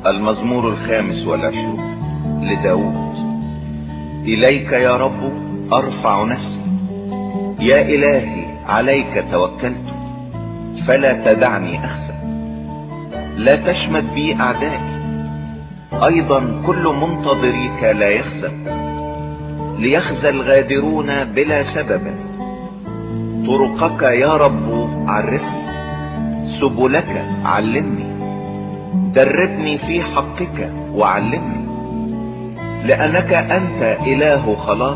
المزمور 25 لداود. إليك يا رب أرفع نفسي، يا إلهي عليك توكلت، فلا تدعني أخزى. لا تشمت بي أعدائي، أيضا كل منتظريك لا يخزى. ليخزى الغادرون بلا سبب. طرقك يا رب عرفني، سبلك علمني. دربني في حقك وعلمني، لأنك أنت إله خلاص.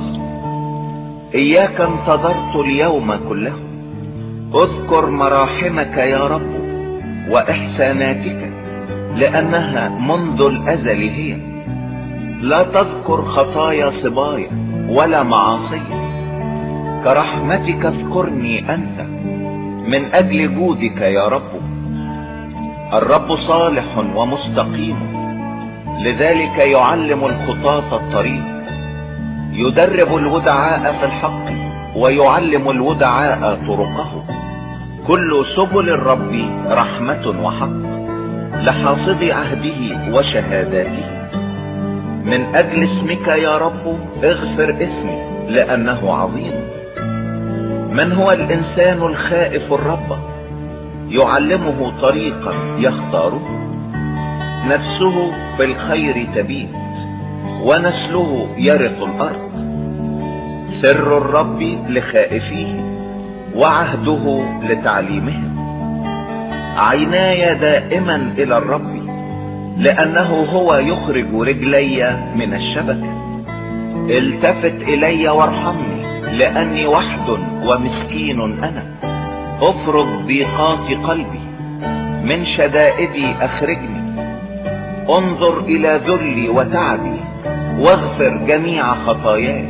إياك انتظرت اليوم كله. اذكر مراحمك يا رب وإحساناتك، لأنها منذ الأزل هي. لا تذكر خطايا صبايا ولا معاصي. كرحمتك اذكرني أنت من أجل جودك يا رب. الرب صالح ومستقيم، لذلك يعلم الخطاة الطريق. يدرب الودعاء في الحق ويعلم الودعاء طرقه. كل سبل الرب رحمة وحق، لحافظ عهده وشهاداته. من أجل اسمك يا رب اغفر اسمي، لأنه عظيم. من هو الإنسان الخائف الرب؟ يعلمه طريقا يختاره. نفسه في الخير تبيت، ونسله يرث الأرض. سر الرب لخائفيه، وعهده لتعليمهم. عيناي دائما إلى الرب، لأنه هو يخرج رجلي من الشبكة. التفت إلي وارحمني، لأني وحد ومسكين أنا. افرج ضيقات قلبي، من شدائدي أخرجني. انظر إلى ذلي وتعبي، واغفر جميع خطاياي.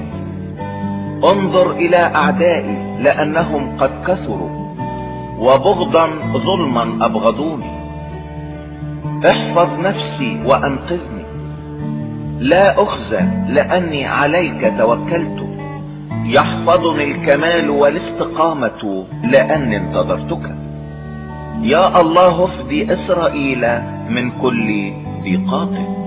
انظر إلى أعدائي، لأنهم قد كثروا، وبغضا ظلما أبغضوني. احفظ نفسي وأنقذني، لا أخزى لأني عليك توكلت. يحفظني الكمال والاستقامة، لأني انتظرتك. يا الله افدي إسرائيل من كل ضيقات.